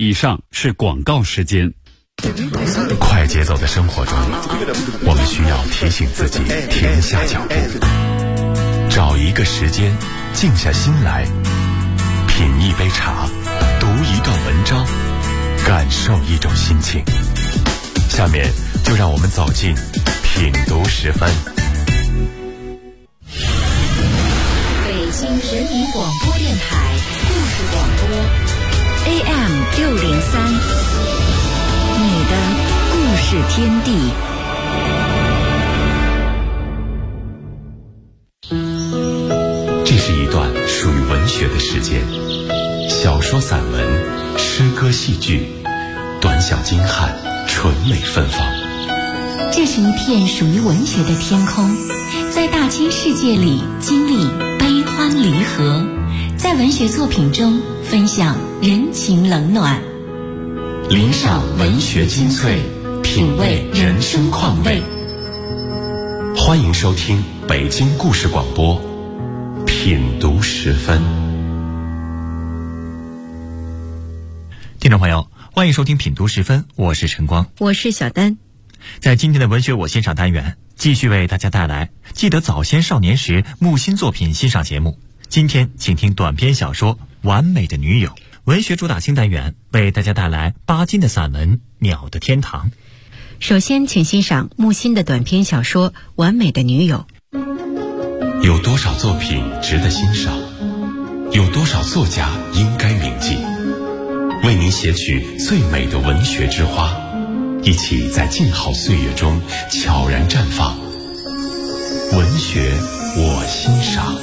以上是广告时间。 快节奏的生活中，我们需要提醒自己停下脚步，找一个时间静下心来，品一杯茶，读一段文章，感受一种心情。下面就让我们走进品读10分。 北京人民广播电台故事广播 AM603，你的故事天地。 这是一段属于文学的时间，小说、散文、诗歌、戏剧，短小精悍，纯美芬芳。 这是一片属于文学的天空，在大千世界里经历悲欢离合，在文学作品中分享人情冷暖， 领赏文学精粹，品味人生况味。欢迎收听北京故事广播品读10分。 听众朋友，欢迎收听品读10分，我是陈光， 我是小丹。 在今天的文学我欣赏单元，继续为大家带来记得早先少年时木心作品欣赏节目。今天请听短篇小说《完美的女友》。文学主打新单元为大家带来巴金的散文《鸟的天堂》。 首先请欣赏木心的短篇小说《完美的女友》。 有多少作品值得欣赏？有多少作家应该铭记？为您写取最美的文学之花，一起在静好岁月中悄然绽放。文学我欣赏。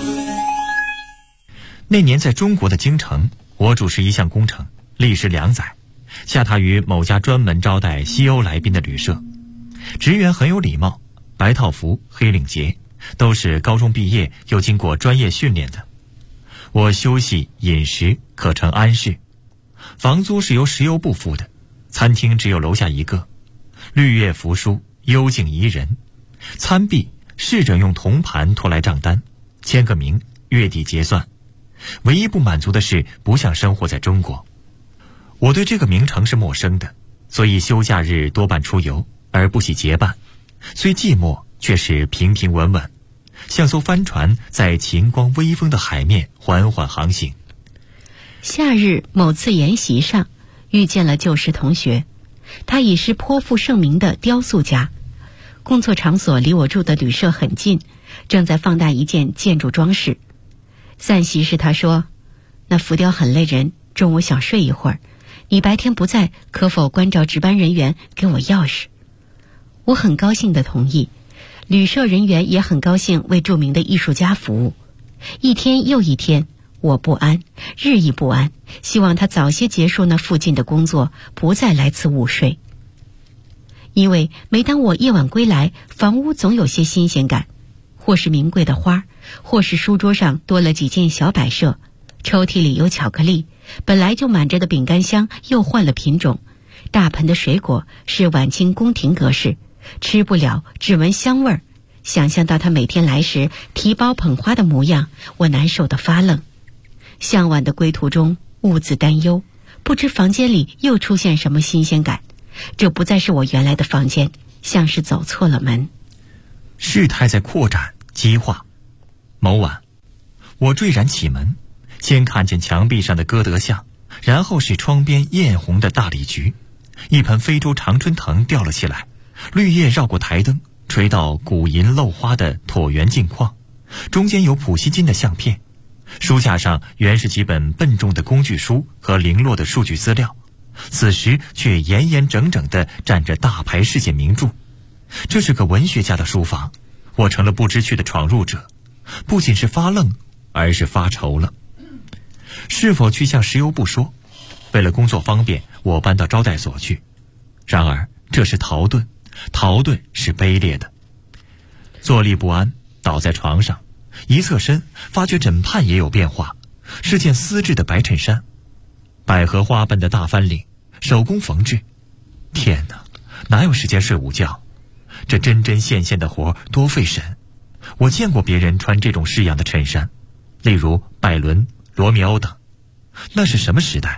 那年在中国的京城，我主持一项工程，历时2载，下榻于某家专门招待西欧来宾的旅社。职员很有礼貌，白套服、黑领结，都是高中毕业又经过专业训练的。我休息、饮食可成安适，房租是由石油部付的，餐厅只有楼下一个，绿叶扶疏，幽静宜人。餐毕，侍者用铜盘拖来账单，签个名，月底结算。唯一不满足的是不像生活在中国。我对这个名城是陌生的，所以休假日多半出游，而不喜结伴。虽寂寞，却是平平稳稳，像艘帆船在晴光微风的海面缓缓航行。 夏日某次研习上遇见了旧时同学，他已是颇负盛名的雕塑家，工作场所离我住的旅社很近，正在放大一件建筑装饰。散席时他说，那浮雕很累人，中午想睡一会儿，你白天不在，可否关照值班人员给我钥匙？我很高兴地同意，旅社人员也很高兴为著名的艺术家服务。一天又一天，我不安，日益不安，希望他早些结束那附近的工作，不再来此午睡。因为每当我夜晚归来，房屋总有些新鲜感，或是名贵的花，或是书桌上多了几件小摆设，抽屉里有巧克力，本来就满着的饼干箱又换了品种，大盆的水果是晚清宫廷格式，吃不了，只闻香味儿。想象到他每天来时提包捧花的模样，我难受得发愣。向晚的归途中，兀自担忧，不知房间里又出现什么新鲜感。这不再是我原来的房间，像是走错了门。 事态在扩展激化。某晚，我坠然启门，先看见墙壁上的歌德像，然后是窗边艳红的大理菊，一盆非洲常春藤掉了起来，绿叶绕过台灯，垂到古银镂花的椭圆镜框，中间有普希金的相片，书架上原是几本笨重的工具书和零落的数据资料，此时却严严整整地站着大牌世界名著。这是个文学家的书房，我成了不知趣的闯入者，不仅是发愣，而是发愁了。是否去向石油部说？为了工作方便，我搬到招待所去。然而这是逃遁，逃遁是卑劣的。坐立不安，倒在床上，一侧身发觉枕畔也有变化，是件丝质的白衬衫，百合花般的大翻领，手工缝制。天哪，哪有时间睡午觉？这针针线线的活多费神。我见过别人穿这种式样的衬衫，例如拜伦、罗密欧等。那是什么时代？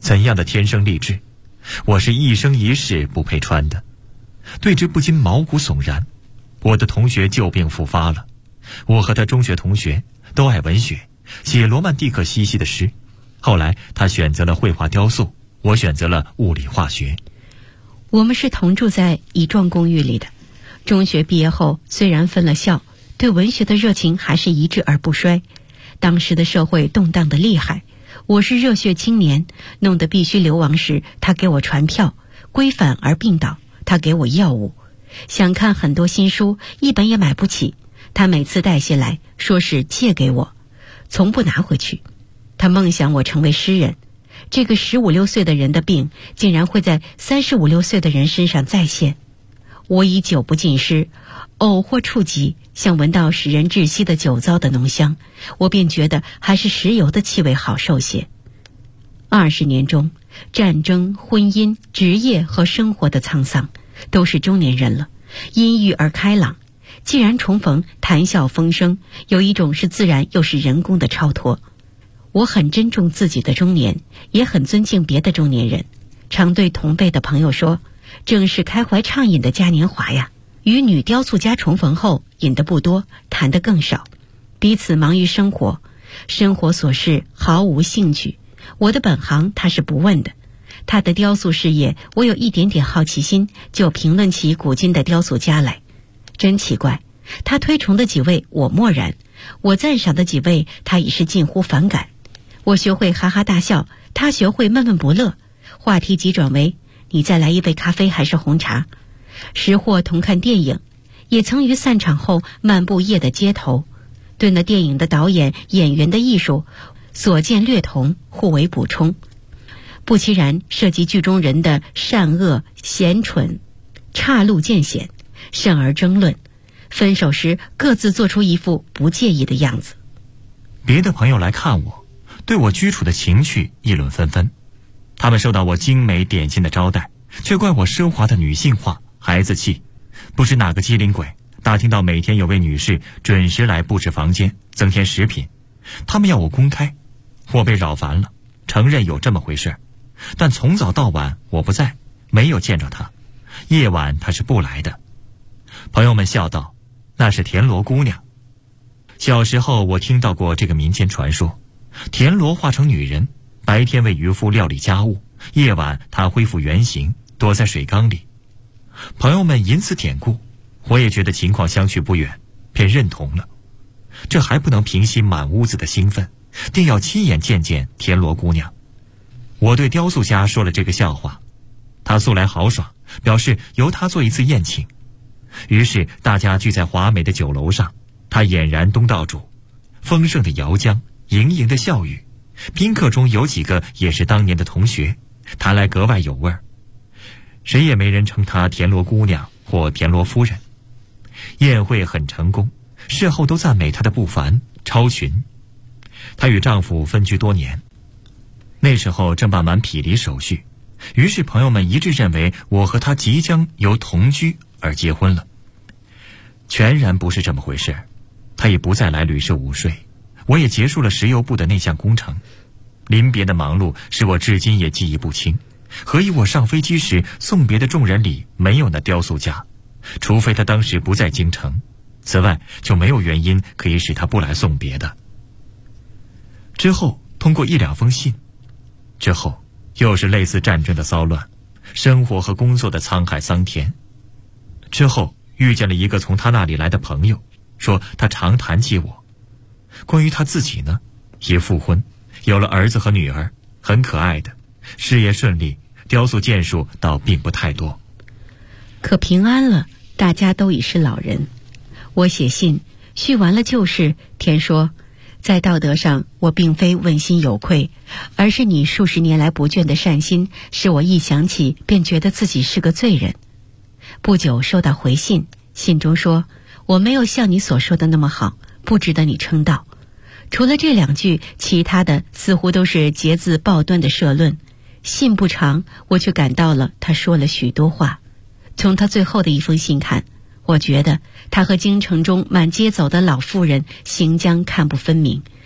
怎样的天生丽质，我是一生一世不配穿的。对之不禁毛骨悚然。我的同学旧病复发了。我和他中学同学，都爱文学，写罗曼蒂克兮兮的诗。后来他选择了绘画雕塑，我选择了物理化学。 我们是同住在乙幢公寓里的。中学毕业后，虽然分了校，对文学的热情还是一直而不衰。当时的社会动荡得厉害，我是热血青年，弄得必须流亡时，他给我传票；归返而病倒，他给我药物。想看很多新书，一本也买不起，他每次带些来，说是借给我，从不拿回去。他梦想我成为诗人，这个15、16岁的人的病，竟然会在35、36岁的人身上再现。我已久不进诗，偶或触及，像闻到使人窒息的酒糟的浓香，我便觉得还是石油的气味好受些。20年中，战争、婚姻、职业和生活的沧桑，都是中年人了，阴郁而开朗。既然重逢，谈笑风生，有一种是自然又是人工的超脱。我很珍重自己的中年，也很尊敬别的中年人，常对同辈的朋友说，正是开怀畅饮的嘉年华呀。与女雕塑家重逢后，饮得不多，谈得更少，彼此忙于生活，生活琐事毫无兴趣。我的本行他是不问的，他的雕塑事业我有一点点好奇心，就评论起古今的雕塑家来。真奇怪，他推崇的几位我漠然，我赞赏的几位他已是近乎反感。我学会哈哈大笑，他学会闷闷不乐，话题急转为你再来一杯咖啡还是红茶。时或同看电影，也曾于散场后漫步夜的街头，对那电影的导演、演员的艺术所见略同，互为补充。不其然，涉及剧中人的善恶、贤蠢、岔路见显，甚而争论。分手时各自做出一副不介意的样子。 别的朋友来看我，对我居处的情趣议论纷纷。他们受到我精美点心的招待，却怪我奢华的女性化、孩子气。不知哪个机灵鬼打听到每天有位女士准时来布置房间，增添食品，他们要我公开。我被扰烦了，承认有这么回事，但从早到晚我不在，没有见着她。夜晚她是不来的。朋友们笑道，那是田螺姑娘。小时候我听到过这个民间传说，田螺化成女人，白天为渔夫料理家务，夜晚她恢复原形，躲在水缸里。朋友们因此典故，我也觉得情况相去不远，便认同了。这还不能平息满屋子的兴奋，定要亲眼见见田螺姑娘。我对雕塑家说了这个笑话，他素来豪爽，表示由他做一次宴请。于是大家聚在华美的酒楼上，他俨然东道主，丰盛的肴浆，盈盈的笑语。宾客中有几个也是当年的同学，谈来格外有味儿。谁也没人称她田螺姑娘或田螺夫人。宴会很成功，事后都赞美她的不凡超群。她与丈夫分居多年，那时候正办完匹离手续，于是朋友们一致认为我和她即将由同居而结婚了。全然不是这么回事，她已不再来旅社午睡，我也结束了石油部的那项工程。临别的忙碌使我至今也记忆不清，何以我上飞机时送别的众人里没有那雕塑家，除非他当时不在京城，此外就没有原因可以使他不来送别的。之后通过1、2封信，之后又是类似战争的骚乱，生活和工作的沧海桑田。之后遇见了一个从他那里来的朋友，说他常谈起我。关于他自己呢，也复婚，有了儿子和女儿，很可爱的，事业顺利，雕塑件数倒并不太多。 可平安了，大家都已是老人。我写信叙完了旧事，田说，在道德上我并非问心有愧，而是你数十年来不倦的善心，使我一想起便觉得自己是个罪人。不久收到回信，信中说，我没有像你所说的那么好，不值得你称道。除了这2句，其他的似乎都是节字暴端的社论。信不长，我却感到了他说了许多话。从他最后的一封信看，我觉得他和京城中满街走的老妇人行将看不分明，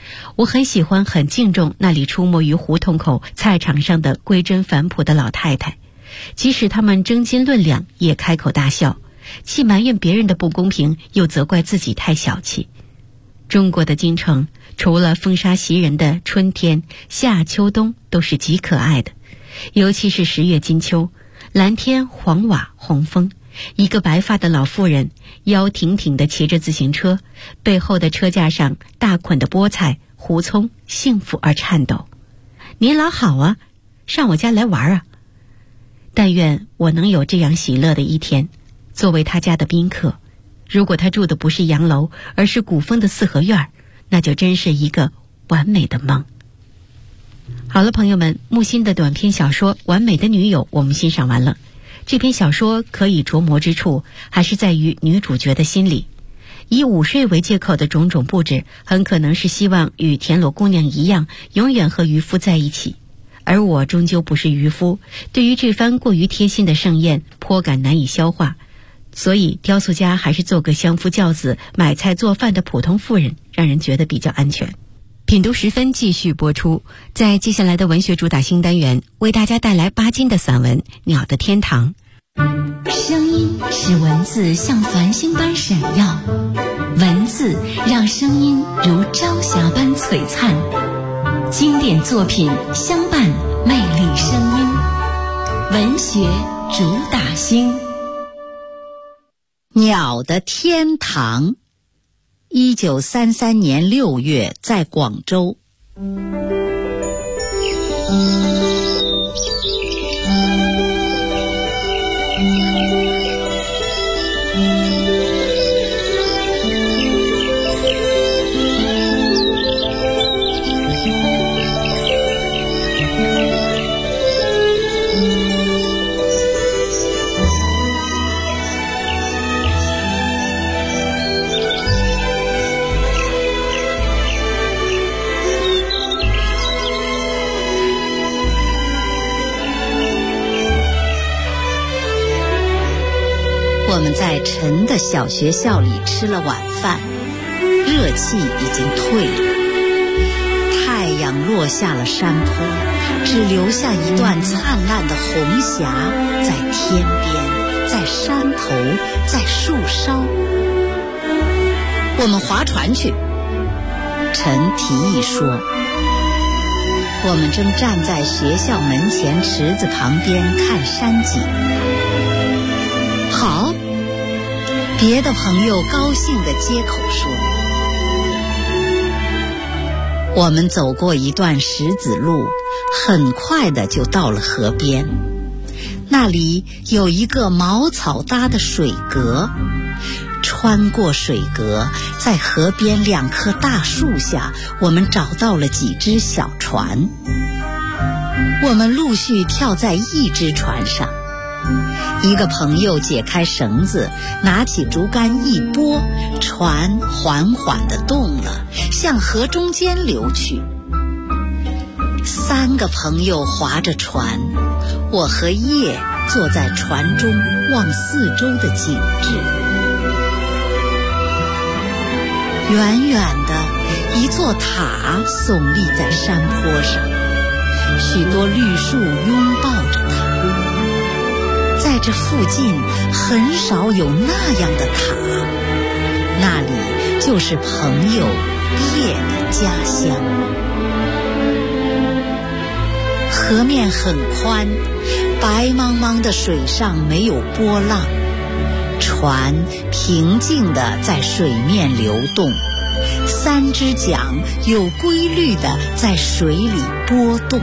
我很喜欢很敬重那里出没于胡同口菜场上的归真返璞的老太太，即使他们争斤论两也开口大笑，既埋怨别人的不公平，又责怪自己太小气。中国的京城除了风沙袭人的春天、夏、秋、冬都是极可爱的，尤其是10月金秋，蓝天黄瓦红枫，一个白发的老妇人腰挺挺地骑着自行车，背后的车架上大捆的菠菜、胡葱幸福而颤抖。您老好啊，上我家来玩啊。但愿我能有这样喜乐的一天，作为他家的宾客。如果他住的不是洋楼，而是古风的四合院，那就真是一个完美的梦。好了，朋友们，木心的短篇小说《完美的女友》我们欣赏完了。这篇小说可以琢磨之处还是在于女主角的心理。以午睡为借口的种种布置，很可能是希望与田螺姑娘一样，永远和渔夫在一起。而我终究不是渔夫，对于这番过于贴心的盛宴颇感难以消化，所以雕塑家还是做个相夫教子、买菜做饭的普通妇人，让人觉得比较安全。品读10分继续播出，在接下来的文学主打新单元，为大家带来巴金的散文《鸟的天堂》。 声音使文字像繁星般闪耀，文字让声音如朝霞般璀璨。经典作品相伴，魅力声音，文学主打星。 鸟的天堂，1933年6月在广州。我们在陈的小学校里吃了晚饭，热气已经退了，太阳落下了山坡，只留下一段灿烂的红霞，在天边，在山头，在树梢。我们划船去，陈提议说。我们正站在学校门前池子旁边看山景。好，别的朋友高兴地接口说。我们走过一段石子路，很快的就到了河边。那里有一个茅草搭的水阁，穿过水阁，在河边2棵大树下，我们找到了几只小船。我们陆续跳在一只船上，一个朋友解开绳子，拿起竹竿一拨，船缓缓地动了，向河中间流去。3个朋友划着船，我和叶坐在船中望四周的景致。远远的一座塔耸立在山坡上，许多绿树拥抱着它。在这附近很少有那样的塔，那里就是朋友叶的家乡。河面很宽，白茫茫的水上没有波浪，船平静地在水面流动，3只桨有规律地在水里波动。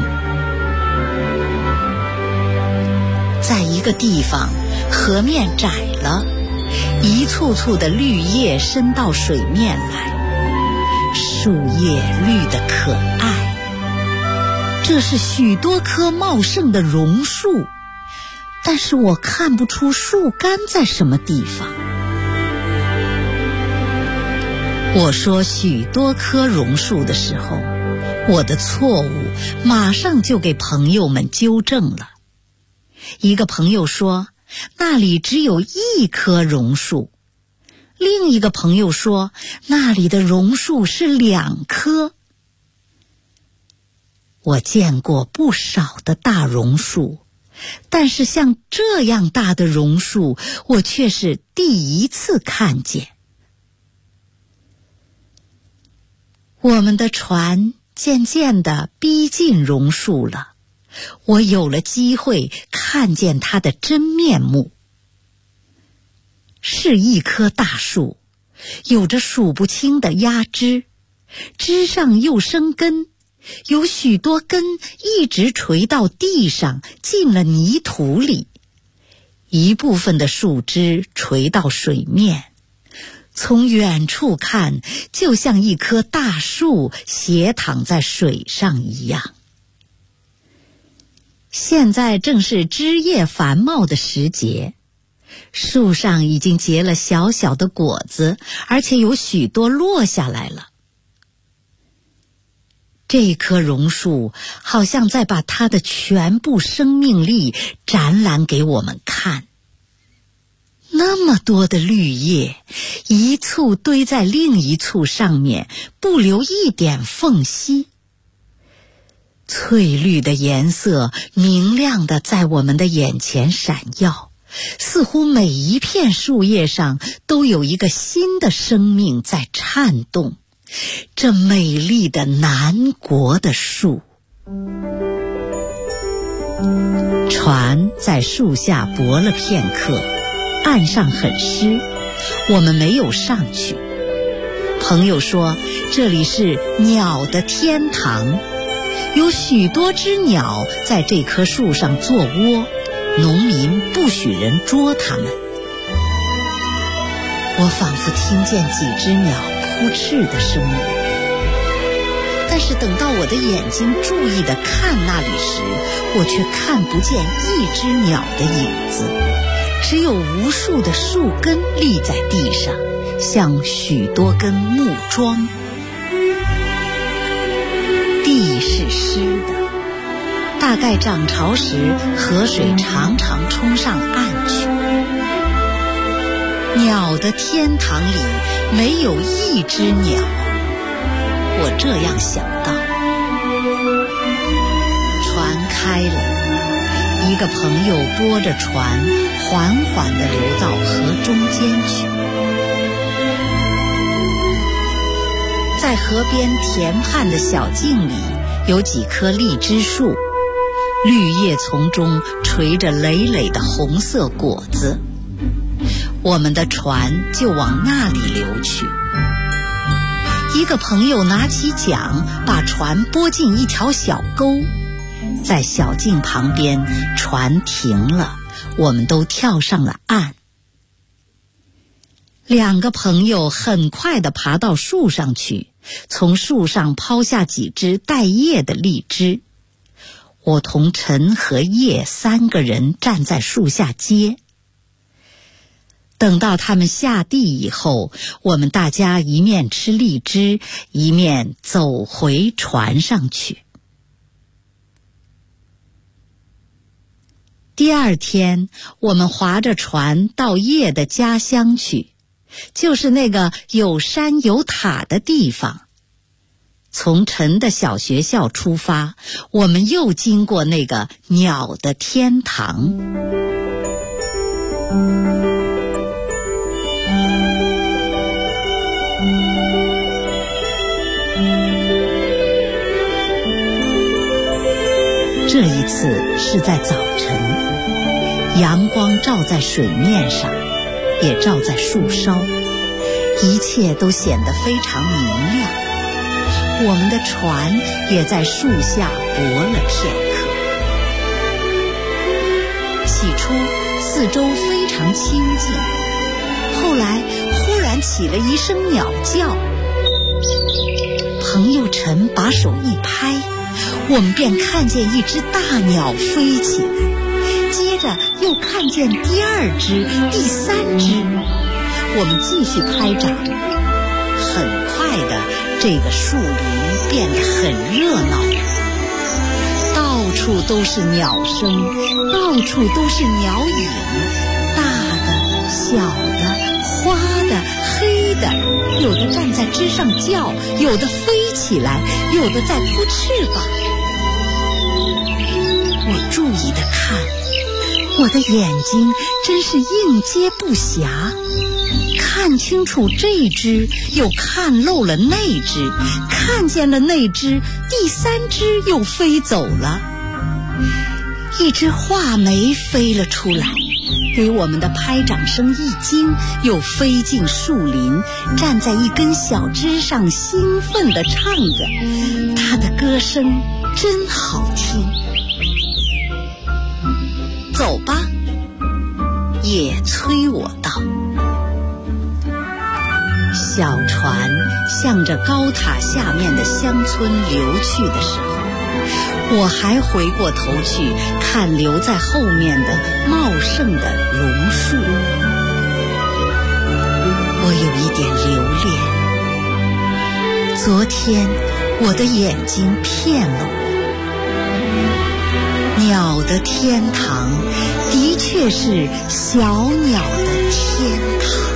在一个地方，河面窄了，一簇簇的绿叶伸到水面来，树叶绿得可爱。这是许多棵茂盛的榕树，但是我看不出树干在什么地方。我说许多棵榕树的时候，我的错误马上就给朋友们纠正了。一个朋友说那里只有1棵榕树，另一个朋友说那里的榕树是2棵。 我见过不少的大榕树，但是像这样大的榕树，我却是第一次看见。我们的船渐渐地逼近榕树了，我有了机会看见它的真面目。是一棵大树，有着数不清的压枝，枝上又生根，有许多根一直垂到地上，进了泥土里。一部分的树枝垂到水面，从远处看，就像一棵大树斜躺在水上一样。现在正是枝叶繁茂的时节，树上已经结了小小的果子，而且有许多落下来了。这棵榕树好像在把它的全部生命力展览给我们看。那么多的绿叶，一簇堆在另一簇上面，不留一点缝隙。翠绿的颜色明亮地在我们的眼前闪耀，似乎每一片树叶上都有一个新的生命在颤动。这美丽的南国的树。船在树下泊了片刻，岸上很湿，我们没有上去。朋友说这里是鸟的天堂，有许多只鸟在这棵树上做窝，农民不许人捉它们。我仿佛听见几只鸟扑翅的声音，但是等到我的眼睛注意地看那里时，我却看不见一只鸟的影子，只有无数的树根立在地上，像许多根木桩。地是湿的，大概涨潮时河水常常冲上岸去。鸟的天堂里没有一只鸟，我这样想到。船开了，一个朋友拨着船缓缓地流到河中间去。在河边田畔的小径里有几棵荔枝树，绿叶丛中垂着累累的红色果子，我们的船就往那里流去。一个朋友拿起桨，把船拨进一条小沟，在小径旁边，船停了，我们都跳上了岸。两个朋友很快地爬到树上去，从树上抛下几只带叶的荔枝。我同陈和叶三个人站在树下接。等到他们下地以后，我们大家一面吃荔枝，一面走回船上去。第二天，我们划着船到叶的家乡去，就是那个有山有塔的地方。从陈的小学校出发，我们又经过那个鸟的天堂。这一次是在早晨，阳光照在水面上，也照在树梢，一切都显得非常明亮。我们的船也在树下泊了片刻。起初四周非常清静，后来忽然起了一声鸟叫。朋友陈把手一拍，我们便看见一只大鸟飞起来，接着又看见第二只、第三只。我们继续拍掌，很快的，这个树林变得很热闹，到处都是鸟声，到处都是鸟影，大的、小的、花的、黑的，有的站在枝上叫，有的飞起来，有的在扑翅膀。 我注意地看，我的眼睛真是应接不暇，看清楚这只，又看漏了那只，看见了那只，第三只又飞走了。一只画眉飞了出来，给我们的拍掌声一惊，又飞进树林，站在一根小枝上，兴奋地唱着，它的歌声真好听。走吧，也催我道。小船向着高塔下面的乡村流去的时候，我还回过头去看留在后面的茂盛的榕树。我有一点留恋，昨天我的眼睛骗了我。鸟的天堂的确是小鸟的天堂。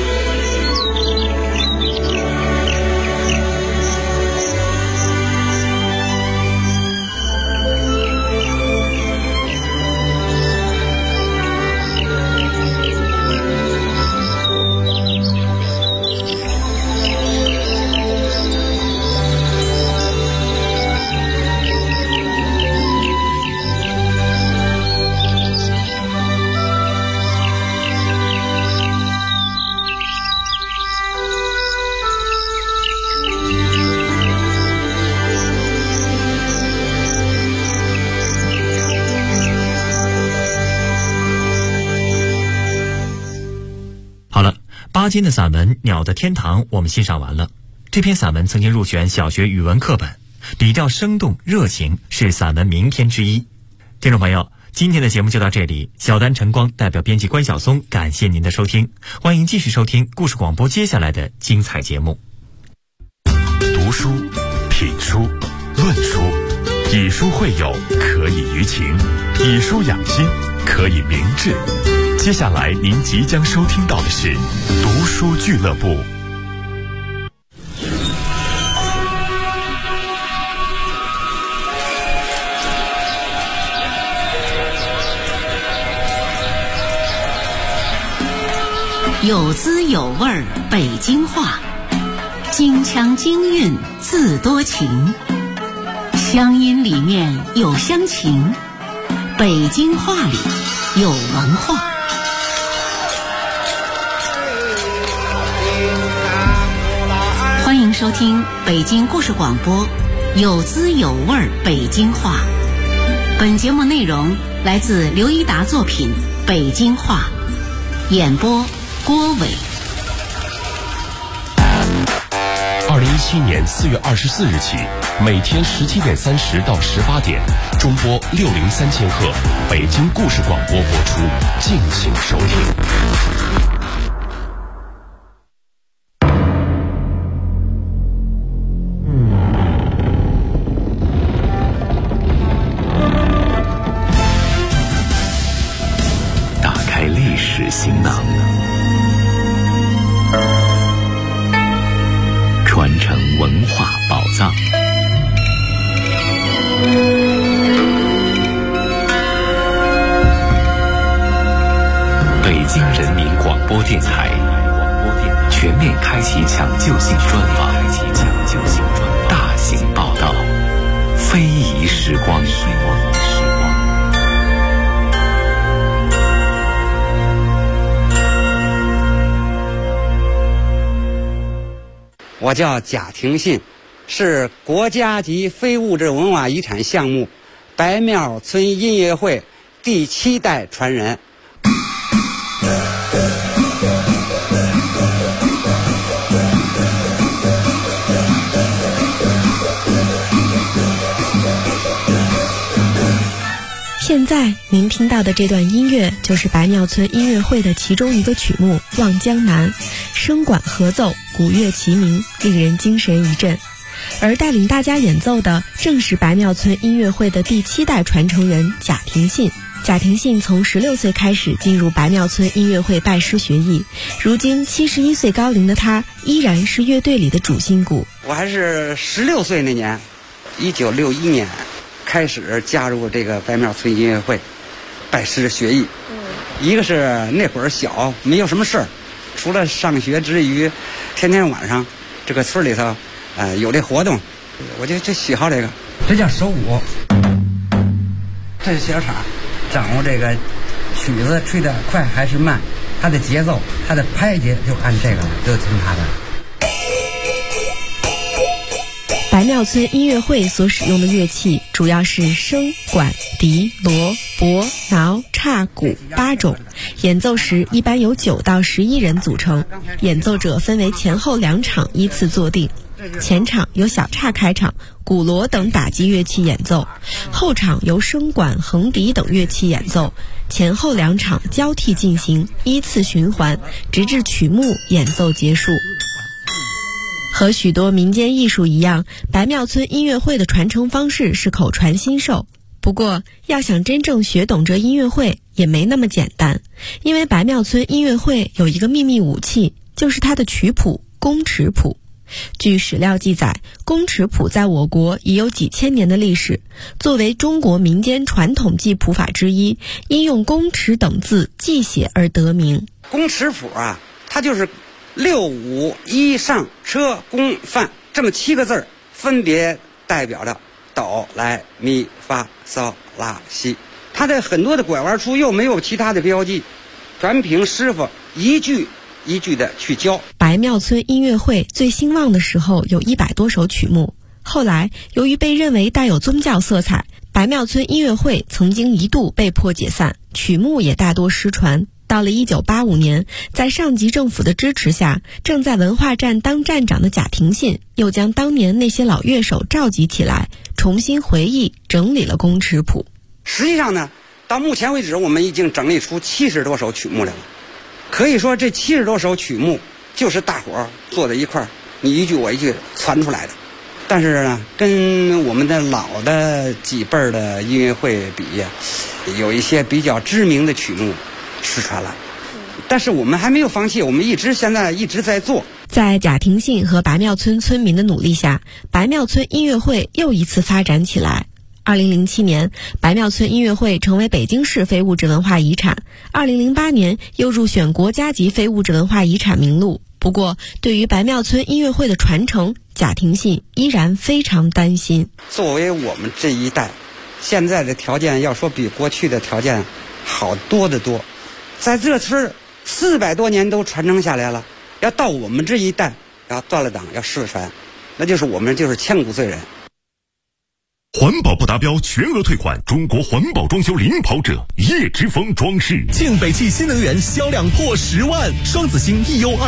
巴金的散文《鸟的天堂》我们欣赏完了。这篇散文曾经入选小学语文课本，笔调生动热情，是散文名篇之一。听众朋友，今天的节目就到这里，小丹晨光代表编辑关晓松感谢您的收听，欢迎继续收听故事广播接下来的精彩节目。 读书、品书、论书，以书会友，可以娱情；以书养心，可以明志。接下来您即将收听到的是读书俱乐部。 有滋有味儿北京话，京腔京韵字多情，乡音里面有乡情，北京话里有文化。欢迎收听北京故事广播，有滋有味儿北京话。本节目内容来自刘一达作品《北京话》，演播郭伟。 2017年4月24日起，每天17点30到18点，中波603千赫，北京故事广播播出，敬请收听。打开历史行囊，传承文化宝藏。北京人民广播电台全面开启抢救性专访，大型报道，非遗时光。 我叫贾廷信，是国家级非物质文化遗产项目白庙村音乐会第7代传人。 现在您听到的这段音乐就是白庙村音乐会的其中一个曲目《望江南》，声管合奏，鼓乐齐鸣，令人精神一振。而带领大家演奏的正是白庙村音乐会的第7代传承人贾廷信。贾廷信从16岁开始进入白庙村音乐会拜师学艺，如今71岁高龄的他依然是乐队里的主心骨。 我还是16岁那年，1961年， 开始加入这个白庙村音乐会，拜师学艺。一个是那会儿小，没有什么事儿，除了上学之余，天天晚上这个村里头有这活动，我就喜好这个。这叫手鼓，这是小叉，掌握这个曲子吹得快还是慢，它的节奏，它的拍节就按这个了，就听它的。 白庙村音乐会所使用的乐器主要是笙、管、笛、锣、钹、挠、叉、鼓8种，演奏时一般由9到11人组成，演奏者分为前后2场依次坐定。前场由小叉开场，鼓锣等打击乐器演奏，后场由笙管、横笛等乐器演奏，前后2场交替进行，依次循环，直至曲目演奏结束。和许多民间艺术一样，白庙村音乐会的传承方式是口传心授。不过，要想真正学懂这音乐会也没那么简单，因为白庙村音乐会有一个秘密武器，就是它的曲谱宫尺谱。据史料记载，宫尺谱在我国已有几千年的历史，作为中国民间传统记谱法之一，因用宫尺等字记写而得名。 宫尺谱啊，它就是6、5、1上车宫范这么7个字，分别代表着哆来咪发嗦拉西。它的很多的拐弯处又没有其他的标记，全凭师傅一句一句的去教。 白庙村音乐会最兴旺的时候有100多首曲目，后来由于被认为带有宗教色彩，白庙村音乐会曾经一度被迫解散，曲目也大多失传。到了1985年，在上级政府的支持下，正在文化站当站长的贾廷信又将当年那些老乐手召集起来，重新回忆整理了宫尺谱。 实际上呢，到目前为止我们已经整理出70多首曲目来了。可以说这70多首曲目就是大伙儿坐在一块儿，你一句我一句传出来的。但是呢，跟我们的老的几辈儿的音乐会比呀，有一些比较知名的曲目失传了，但是我们还没有放弃，我们现在一直在做。 在贾廷信和白庙村村民的努力下，白庙村音乐会又一次发展起来。2007年，白庙村音乐会成为北京市非物质文化遗产，2008年又入选国家级非物质文化遗产名录。不过，对于白庙村音乐会的传承，贾廷信依然非常担心。 作为我们这一代，现在的条件要说比过去的条件好多得多。在这村400多年都传承下来了，要到我们这一代要断了档要失传，那就是我们就是千古罪人。 环保不达标全额退款，中国环保装修领跑者叶之峰装饰。 庆北汽新能源销量破10万，双子星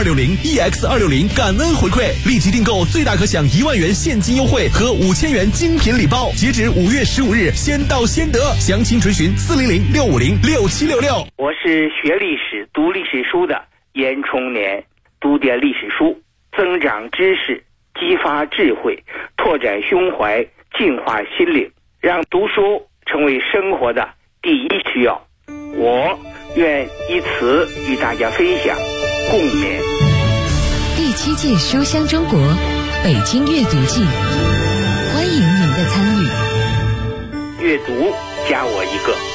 EU260、EX260 感恩回馈，立即订购最大可享1万元现金优惠和5000元精品礼包，截止5月15日，先到先得。详情垂询400-650-6766。 我是学历史、读历史书的严崇年，读点历史书，增长知识，激发智慧，拓展胸怀，净化心灵，让读书成为生活的第一需要。我愿以此与大家分享共勉。 第7届书香中国北京阅读季，欢迎您的参与。 阅读加我一个。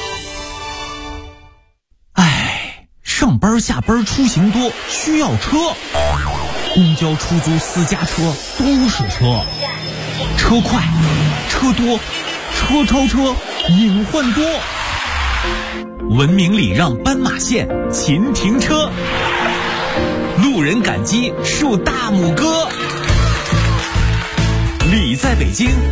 上班下班出行多，需要车，公交、出租、私家车都是车，车快，车多，车超车，隐患多。文明礼让斑马线，勤停车，路人感激竖大拇哥。礼在北京。